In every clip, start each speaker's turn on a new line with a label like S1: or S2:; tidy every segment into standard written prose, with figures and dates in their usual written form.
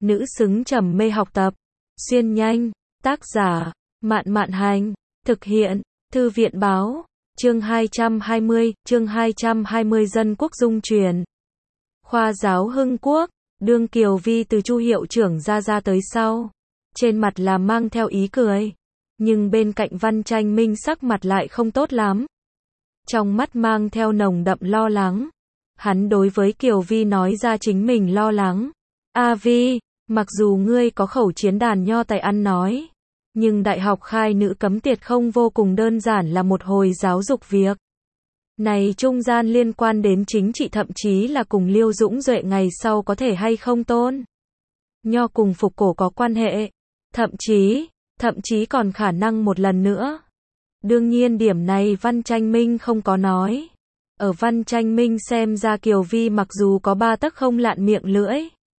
S1: nữ xứng trầm mê học tập. Xuyên nhanh, tác giả, Mạn Mạn Hành, thực hiện, Thư viện Báo, chương 220 Dân Quốc Dung truyền. Khoa giáo Hưng Quốc, đương Kiều Vi từ Chu hiệu trưởng ra tới sau. Trên mặt là mang theo ý cười. Nhưng bên cạnh Văn Tranh Minh sắc mặt lại không tốt lắm. Trong mắt mang theo nồng đậm lo lắng. Hắn đối với Kiều Vi nói ra chính mình lo lắng. A Vi, mặc dù ngươi có khẩu chiến đàn nho tài ăn nói, nhưng đại học khai nữ cấm tiệt không vô cùng đơn giản là một hồi giáo dục việc. Này trung gian liên quan đến chính trị, thậm chí là cùng Liêu Dũng Duệ ngày sau có thể hay không tôn nho cùng phục cổ có quan hệ. Thậm chí còn khả năng một lần nữa. Đương nhiên điểm này Văn Tranh Minh không có nói. Ở Văn Tranh Minh xem ra Kiều Vi mặc dù có 3 tấc không lạn miệng lưỡi,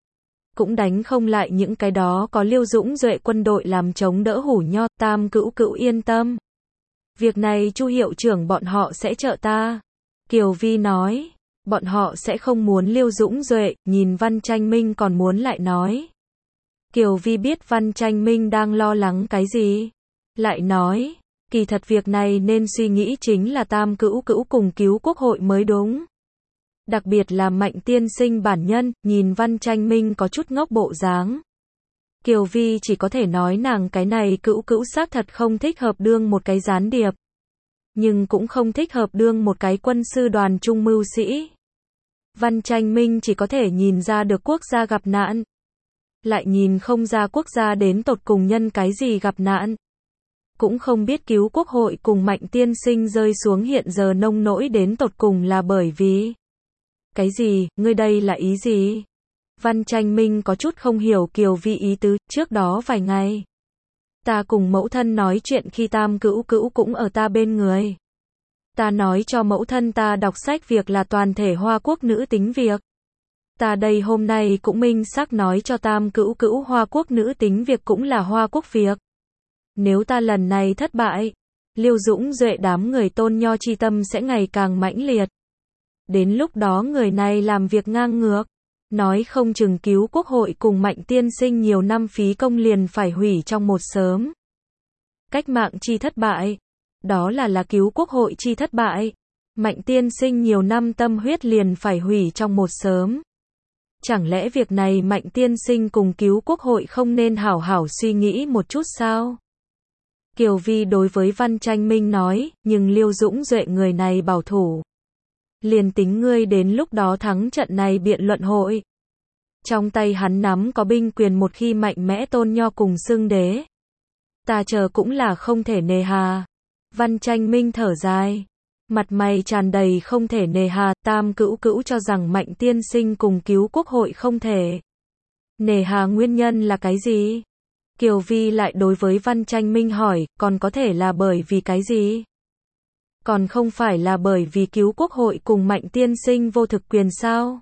S1: cũng đánh không lại những cái đó có Liêu Dũng Duệ quân đội làm chống đỡ hủ nho. Tam cữu cữu yên tâm. Việc này Chu hiệu trưởng bọn họ sẽ trợ ta. Kiều Vi nói, bọn họ sẽ không muốn Liêu Dũng Duệ. Nhìn Văn Tranh Minh còn muốn lại nói. Kiều Vi biết Văn Tranh Minh đang lo lắng cái gì. Lại nói, kỳ thật việc này nên suy nghĩ chính là Tam cữu cữu cùng cứu quốc hội mới đúng. Đặc biệt là Mạnh tiên sinh bản nhân. Nhìn Văn Tranh Minh có chút ngốc bộ dáng, Kiều Vi chỉ có thể nói nàng cái này cữu cữu xác thật không thích hợp đương một cái gián điệp, nhưng cũng không thích hợp đương một cái quân sư đoàn trung mưu sĩ. Văn Tranh Minh chỉ có thể nhìn ra được quốc gia gặp nạn, lại nhìn không ra quốc gia đến tột cùng nhân cái gì gặp nạn. Cũng không biết cứu quốc hội cùng Mạnh tiên sinh rơi xuống hiện giờ nông nỗi đến tột cùng là bởi vì cái gì. Ngươi đây là ý gì? Văn Tranh Minh có chút không hiểu Kiều Vi ý tứ. Trước đó vài ngày, ta cùng mẫu thân nói chuyện khi Tam cữu cữu cũng ở ta bên người. Ta nói cho mẫu thân ta đọc sách việc là toàn thể Hoa Quốc nữ tính việc. Ta đây hôm nay cũng minh xác nói cho Tam cữu cữu Hoa Quốc nữ tính việc cũng là Hoa Quốc việc. Nếu ta lần này thất bại, Liêu Dũng Duệ đám người tôn nho chi tâm sẽ ngày càng mãnh liệt. Đến lúc đó người này làm việc ngang ngược, nói không chừng cứu quốc hội cùng Mạnh tiên sinh nhiều năm phí công liền phải hủy trong một sớm. Cách mạng chi thất bại, đó là cứu quốc hội chi thất bại. Mạnh tiên sinh nhiều năm tâm huyết liền phải hủy trong một sớm. Chẳng lẽ việc này Mạnh tiên sinh cùng cứu quốc hội không nên hảo hảo suy nghĩ một chút sao? Kiều Vi đối với Văn Tranh Minh nói, nhưng Liêu Dũng Duệ người này bảo thủ. Liền tính ngươi đến lúc đó thắng trận này biện luận hội, trong tay hắn nắm có binh quyền, một khi mạnh mẽ tôn nho cùng xưng đế, ta chờ cũng là không thể nề hà. Văn Tranh Minh thở dài, mặt mày tràn đầy không thể nề hà. Tam cữu cữu cho rằng Mạnh tiên sinh cùng cứu quốc hội không thể nề hà nguyên nhân là cái gì? Kiều Vi lại đối với Văn Tranh Minh hỏi, còn có thể là bởi vì cái gì? Còn không phải là bởi vì cứu quốc hội cùng Mạnh tiên sinh vô thực quyền sao?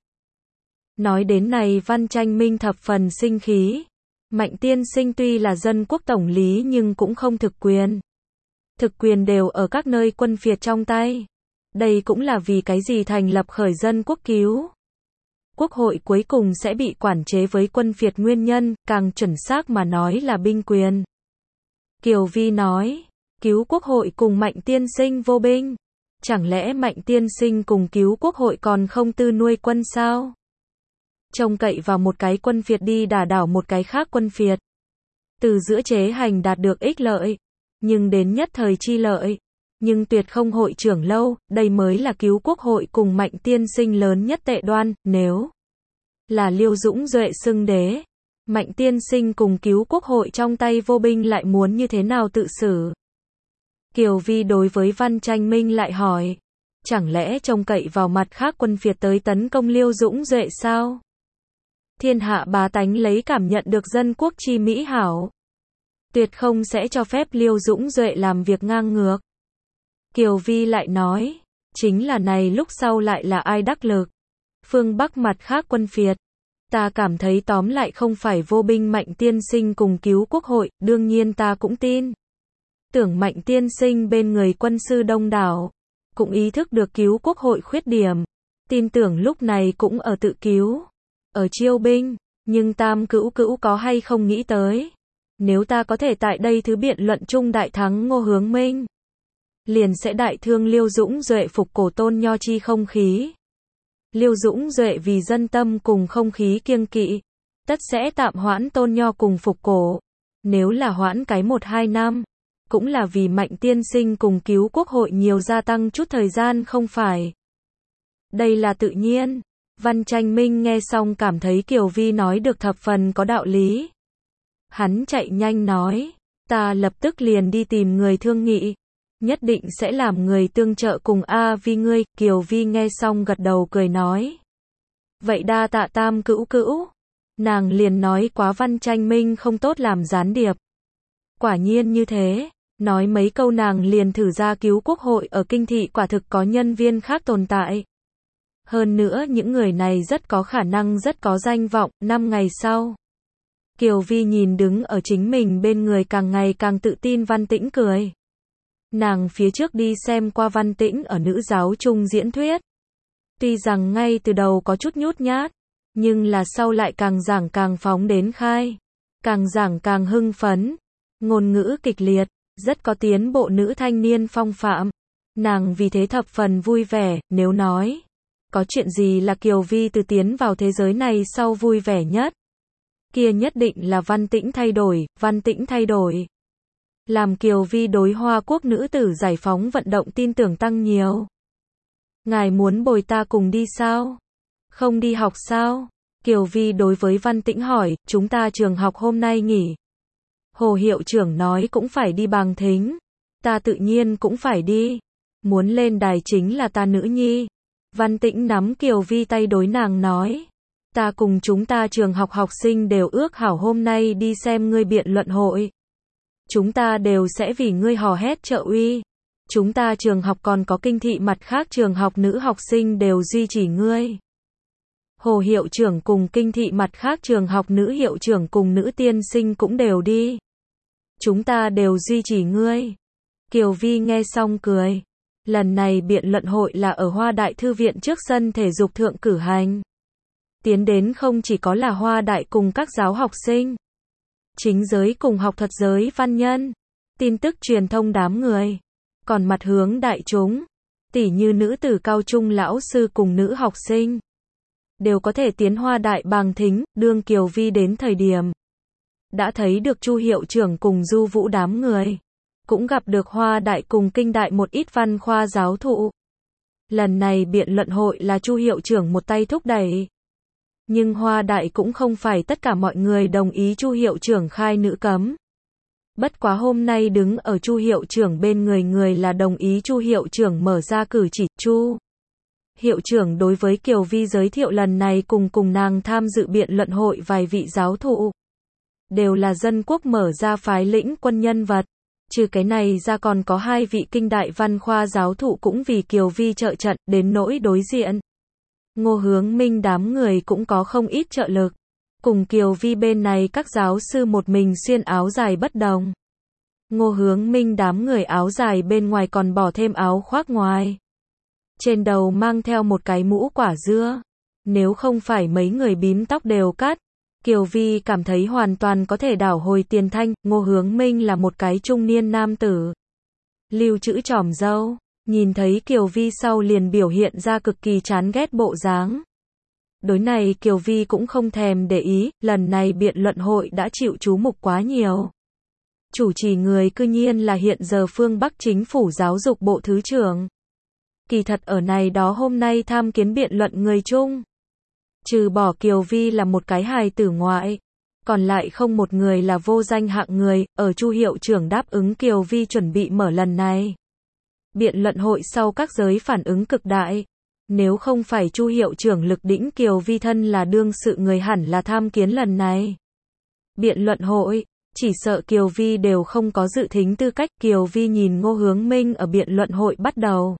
S1: Nói đến này Văn Tranh Minh thập phần sinh khí. Mạnh tiên sinh tuy là dân quốc tổng lý nhưng cũng không thực quyền. Thực quyền đều ở các nơi quân phiệt trong tay. Đây cũng là vì cái gì thành lập khởi dân quốc cứu quốc hội cuối cùng sẽ bị quản chế với quân phiệt nguyên nhân, càng chuẩn xác mà nói là binh quyền. Kiều Vi nói, cứu quốc hội cùng Mạnh tiên sinh vô binh. Chẳng lẽ Mạnh tiên sinh cùng cứu quốc hội còn không tư nuôi quân sao? Trông cậy vào một cái quân phiệt đi đả đảo một cái khác quân phiệt. Từ giữa chế hành đạt được ích lợi, nhưng đến nhất thời chi lợi, nhưng tuyệt không hội trưởng lâu. Đây mới là cứu quốc hội cùng Mạnh tiên sinh lớn nhất tệ đoan. Nếu là Liêu Dũng Duệ xưng đế, Mạnh tiên sinh cùng cứu quốc hội trong tay vô binh lại muốn như thế nào tự xử? Kiều Vi đối với Văn Tranh Minh lại hỏi, chẳng lẽ trông cậy vào mặt khác quân phiệt tới tấn công Liêu Dũng Duệ sao? Thiên hạ bá tánh lấy cảm nhận được dân quốc chi mỹ hảo, tuyệt không sẽ cho phép Liêu Dũng Duệ làm việc ngang ngược. Kiều Vi lại nói, chính là này lúc sau lại là ai đắc lực? Phương Bắc mặt khác quân phiệt. Ta cảm thấy tóm lại không phải vô binh Mạnh tiên sinh cùng cứu quốc hội. Đương nhiên ta cũng tin tưởng Mạnh tiên sinh bên người quân sư đông đảo, cũng ý thức được cứu quốc hội khuyết điểm, tin tưởng lúc này cũng ở tự cứu, ở chiêu binh. Nhưng Tam Cữu Cữu có hay không nghĩ tới, nếu ta có thể tại đây thứ biện luận chung đại thắng Ngô Hướng Minh, liền sẽ đại thương Liêu Dũng Duệ phục cổ Tôn Nho chi không khí. Liêu Dũng Duệ vì dân tâm cùng không khí kiêng kỵ, tất sẽ tạm hoãn Tôn Nho cùng phục cổ. Nếu là hoãn cái 1-2 năm, cũng là vì Mạnh tiên sinh cùng cứu quốc hội nhiều gia tăng chút thời gian không phải. Đây là tự nhiên. Văn Tranh Minh nghe xong cảm thấy Kiều Vi nói được thập phần có đạo lý. Hắn chạy nhanh nói, ta lập tức liền đi tìm người thương nghị, nhất định sẽ làm người tương trợ cùng A Vi ngươi. Kiều Vi nghe xong gật đầu cười nói, vậy đa tạ Tam Cữu Cữu. Nàng liền nói quá Văn Tranh Minh không tốt làm gián điệp. Quả nhiên như thế, nói mấy câu nàng liền thử ra cứu quốc hội ở kinh thị quả thực có nhân viên khác tồn tại. Hơn nữa những người này rất có khả năng rất có danh vọng. 5 ngày sau, Kiều Vi nhìn đứng ở chính mình bên người càng ngày càng tự tin Văn Tĩnh cười. Nàng phía trước đi xem qua Văn Tĩnh ở nữ giáo trung diễn thuyết. Tuy rằng ngay từ đầu có chút nhút nhát, nhưng là sau lại càng giảng càng phóng đến khai, càng giảng càng hưng phấn, ngôn ngữ kịch liệt, rất có tiến bộ nữ thanh niên phong phạm. Nàng vì thế thập phần vui vẻ. Nếu nói có chuyện gì là Kiều Vi từ tiến vào thế giới này sau vui vẻ nhất, kia nhất định là Văn Tĩnh thay đổi. Văn Tĩnh thay đổi làm Kiều Vi đối Hoa Quốc nữ tử giải phóng vận động tin tưởng tăng nhiều. Ngài muốn bồi ta cùng đi sao? Không đi học sao? Kiều Vi đối với Văn Tĩnh hỏi, chúng ta trường học hôm nay nghỉ. Hồ hiệu trưởng nói cũng phải đi Bàng Thính. Ta tự nhiên cũng phải đi. Muốn lên đài chính là ta nữ nhi. Văn Tĩnh nắm Kiều Vi tay đối nàng nói, ta cùng chúng ta trường học học sinh đều ước hảo hôm nay đi xem ngươi biện luận hội. Chúng ta đều sẽ vì ngươi hò hét trợ uy. Chúng ta trường học còn có kinh thị mặt khác trường học nữ học sinh đều duy trì ngươi. Hồ hiệu trưởng cùng kinh thị mặt khác trường học nữ hiệu trưởng cùng nữ tiên sinh cũng đều đi. Chúng ta đều duy trì ngươi. Kiều Vi nghe xong cười. Lần này biện luận hội là ở Hoa Đại Thư viện trước sân thể dục thượng cử hành. Tiến đến không chỉ có là Hoa Đại cùng các giáo học sinh, chính giới cùng học thuật giới văn nhân, tin tức truyền thông đám người, còn mặt hướng đại chúng, tỉ như nữ tử cao trung lão sư cùng nữ học sinh, đều có thể tiến Hoa Đại Bàng Thính. Đương Kiều Vi đến thời điểm, đã thấy được Chu hiệu trưởng cùng Du Vũ đám người, cũng gặp được Hoa Đại cùng Kinh Đại một ít văn khoa giáo thụ. Lần này biện luận hội là Chu hiệu trưởng một tay thúc đẩy. Nhưng Hoa Đại cũng không phải tất cả mọi người đồng ý Chu hiệu trưởng khai nữ cấm. Bất quá hôm nay đứng ở Chu hiệu trưởng bên người là đồng ý Chu hiệu trưởng mở ra cử chỉ. Chu hiệu trưởng đối với Kiều Vi giới thiệu lần này cùng nàng tham dự biện luận hội vài vị giáo thụ, đều là dân quốc mở ra phái lĩnh quân nhân vật. Trừ cái này ra còn có 2 vị kinh đại văn khoa giáo thụ cũng vì Kiều Vi trợ trận. Đến nỗi đối diện, Ngô Hướng Minh đám người cũng có không ít trợ lực. Cùng Kiều Vi bên này các giáo sư một mình xuyên áo dài bất đồng. Ngô Hướng Minh đám người áo dài bên ngoài còn bỏ thêm áo khoác ngoài. Trên đầu mang theo một cái mũ quả dưa. Nếu không phải mấy người bím tóc đều cắt, Kiều Vi cảm thấy hoàn toàn có thể đảo hồi tiền thanh. Ngô Hướng Minh là một cái trung niên nam tử, lưu trữ tròm râu, nhìn thấy Kiều Vi sau liền biểu hiện ra cực kỳ chán ghét bộ dáng. Đối này Kiều Vi cũng không thèm để ý, lần này biện luận hội đã chịu chú mục quá nhiều. Chủ trì người cư nhiên là hiện giờ phương Bắc chính phủ giáo dục bộ thứ trưởng. Kỳ thật ở này đó hôm nay tham kiến biện luận người chung, trừ bỏ Kiều Vi là một cái hài tử ngoại, còn lại không một người là vô danh hạng người. Ở Chu hiệu trưởng đáp ứng Kiều Vi chuẩn bị mở lần này biện luận hội sau, các giới phản ứng cực đại. Nếu không phải Chu hiệu trưởng lực đỉnh Kiều Vi thân là đương sự người hẳn là tham kiến lần này biện luận hội, chỉ sợ Kiều Vi đều không có dự thính tư cách. Kiều Vi nhìn Ngô Hướng Minh ở biện luận hội bắt đầu,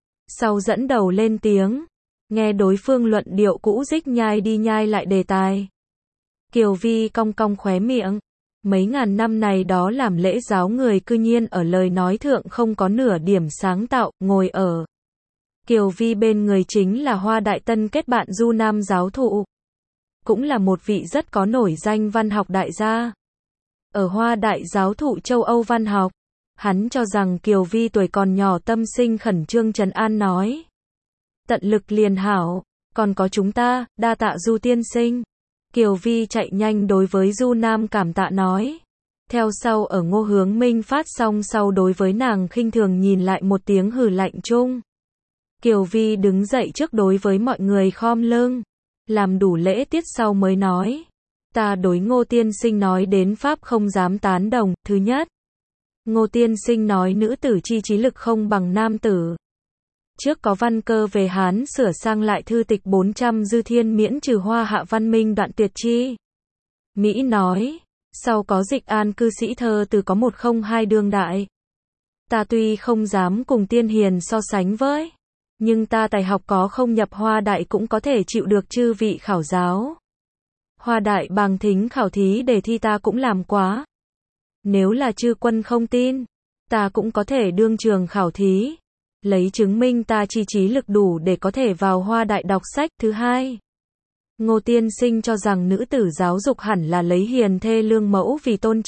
S1: sau dẫn đầu lên tiếng, nghe đối phương luận điệu cũ dích nhai đi nhai lại đề tài. Kiều Vi cong cong khóe miệng, mấy ngàn năm này đó làm lễ giáo người cư nhiên ở lời nói thượng không có nửa điểm sáng tạo. Ngồi ở Kiều Vi bên người chính là Hoa Đại tân kết bạn Du Nam giáo thụ, cũng là một vị rất có nổi danh văn học đại gia. Ở Hoa Đại giáo thụ châu Âu văn học, hắn cho rằng Kiều Vi tuổi còn nhỏ tâm sinh khẩn trương trấn an nói. Tận lực liền hảo, còn có chúng ta, đa tạ Du tiên sinh. Kiều Vi chạy nhanh đối với Du Nam cảm tạ nói. Theo sau ở Ngô Hướng Minh phát xong sau đối với nàng khinh thường nhìn lại một tiếng hừ lạnh chung. Kiều Vi đứng dậy trước đối với mọi người khom lưng, làm đủ lễ tiết sau mới nói. Ta đối Ngô tiên sinh nói đến pháp không dám tán đồng. Thứ nhất, Ngô tiên sinh nói nữ tử chi trí lực không bằng nam tử. Trước có văn cơ về Hán sửa sang lại thư tịch 400 dư thiên miễn trừ hoa hạ văn minh đoạn tuyệt chi. Mỹ nói, sau có dịch an cư sĩ thơ từ có 102 đương đại. Ta tuy không dám cùng tiên hiền so sánh với, nhưng ta tài học có không nhập Hoa Đại cũng có thể chịu được chư vị khảo giáo. Hoa Đại bằng thính khảo thí đề thi ta cũng làm quá. Nếu là chư quân không tin, ta cũng có thể đương trường khảo thí, lấy chứng minh ta chi trí lực đủ để có thể vào Hoa Đại đọc sách. Thứ hai, Ngô tiên sinh cho rằng nữ tử giáo dục hẳn là lấy hiền thê lương mẫu vì tôn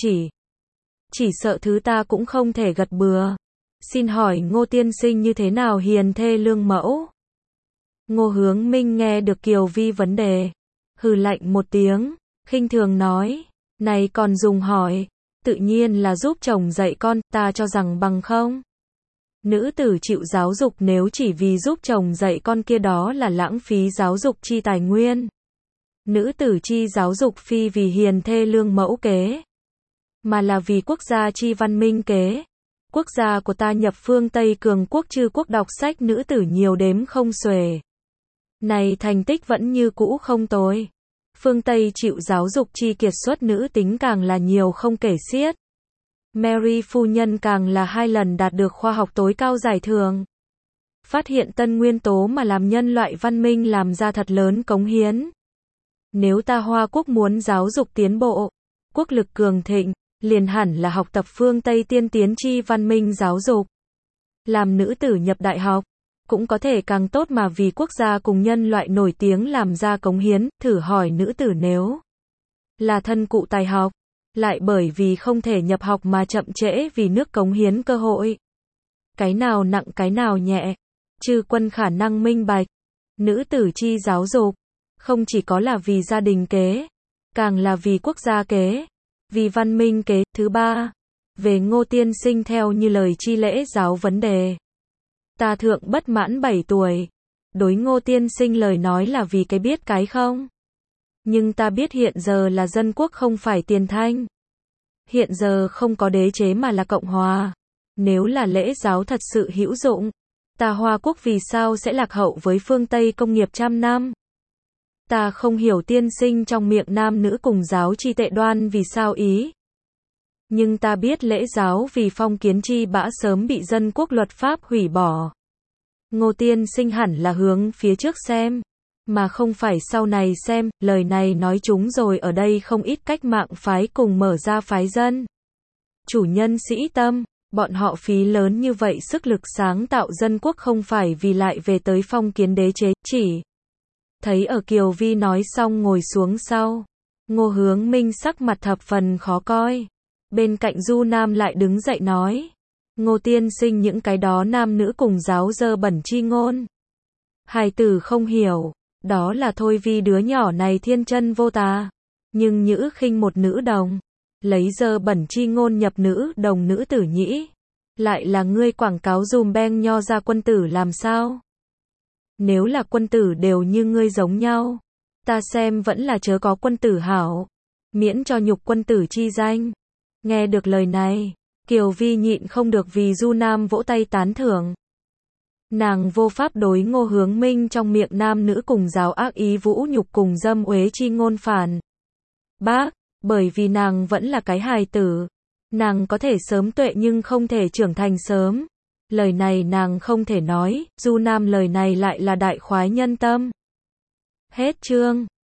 S1: chỉ sợ thứ ta cũng không thể gật bừa. Xin hỏi Ngô tiên sinh như thế nào hiền thê lương mẫu? Ngô Hướng Minh nghe được Kiều Vi vấn đề, hừ lạnh một tiếng, khinh thường nói, này còn dùng hỏi, tự nhiên là giúp chồng dạy con, ta cho rằng bằng không. Nữ tử chịu giáo dục nếu chỉ vì giúp chồng dạy con kia đó là lãng phí giáo dục chi tài nguyên. Nữ tử chi giáo dục phi vì hiền thê lương mẫu kế, mà là vì quốc gia chi văn minh kế. Quốc gia của ta nhập phương Tây cường quốc chư quốc đọc sách nữ tử nhiều đếm không xuể. Này thành tích vẫn như cũ không tồi. Phương Tây chịu giáo dục chi kiệt xuất nữ tính càng là nhiều không kể xiết. Mary phu nhân càng là 2 lần đạt được khoa học tối cao giải thưởng. Phát hiện tân nguyên tố mà làm nhân loại văn minh làm ra thật lớn cống hiến. Nếu ta Hoa quốc muốn giáo dục tiến bộ, quốc lực cường thịnh, liền hẳn là học tập phương Tây tiên tiến chi văn minh giáo dục. Làm nữ tử nhập đại học, cũng có thể càng tốt mà vì quốc gia cùng nhân loại nổi tiếng làm ra cống hiến. Thử hỏi nữ tử nếu là thân cụ tài học, lại bởi vì không thể nhập học mà chậm trễ vì nước cống hiến cơ hội. Cái nào nặng cái nào nhẹ, chư quân khả năng minh bạch. Nữ tử chi giáo dục, không chỉ có là vì gia đình kế, càng là vì quốc gia kế, vì văn minh kế. Thứ ba, về Ngô tiên sinh theo như lời chi lễ giáo vấn đề. Ta thượng bất mãn 7 tuổi. Đối Ngô tiên sinh lời nói là vì cái biết cái không. Nhưng ta biết hiện giờ là dân quốc không phải tiền thanh. Hiện giờ không có đế chế mà là Cộng hòa. Nếu là lễ giáo thật sự hữu dụng, ta Hoa quốc vì sao sẽ lạc hậu với phương Tây công nghiệp trăm năm? Ta không hiểu tiên sinh trong miệng nam nữ cùng giáo chi tệ đoan vì sao ý. Nhưng ta biết lễ giáo vì phong kiến chi bã sớm bị dân quốc luật pháp hủy bỏ. Ngô tiên sinh hẳn là hướng phía trước xem, mà không phải sau này xem. Lời này nói chúng rồi ở đây không ít cách mạng phái cùng mở ra phái dân. Chủ nhân sĩ tâm, bọn họ phí lớn như vậy sức lực sáng tạo dân quốc không phải vì lại về tới phong kiến đế chế, chỉ thấy ở Kiều Vi nói xong ngồi xuống sau. Ngô Hướng Minh sắc mặt thập phần khó coi. Bên cạnh Du Nam lại đứng dậy nói. Ngô tiên sinh những cái đó nam nữ cùng giáo dơ bẩn chi ngôn. Hài tử không hiểu, đó là thôi vì đứa nhỏ này thiên chân vô tà. Nhưng nhữ khinh một nữ đồng, lấy dơ bẩn chi ngôn nhập nữ đồng nữ tử nhĩ. Lại là ngươi quảng cáo dùm beng nho ra quân tử làm sao? Nếu là quân tử đều như ngươi giống nhau, ta xem vẫn là chớ có quân tử hảo, miễn cho nhục quân tử chi danh. Nghe được lời này, Kiều Vi nhịn không được vì Du Nam vỗ tay tán thưởng. Nàng vô pháp đối Ngô Hướng Minh trong miệng nam nữ cùng giáo ác ý vũ nhục cùng dâm uế chi ngôn phản bác, bởi vì nàng vẫn là cái hài tử. Nàng có thể sớm tuệ nhưng không thể trưởng thành sớm. Lời này nàng không thể nói, Du Nam lời này lại là đại khoái nhân tâm. Hết chương.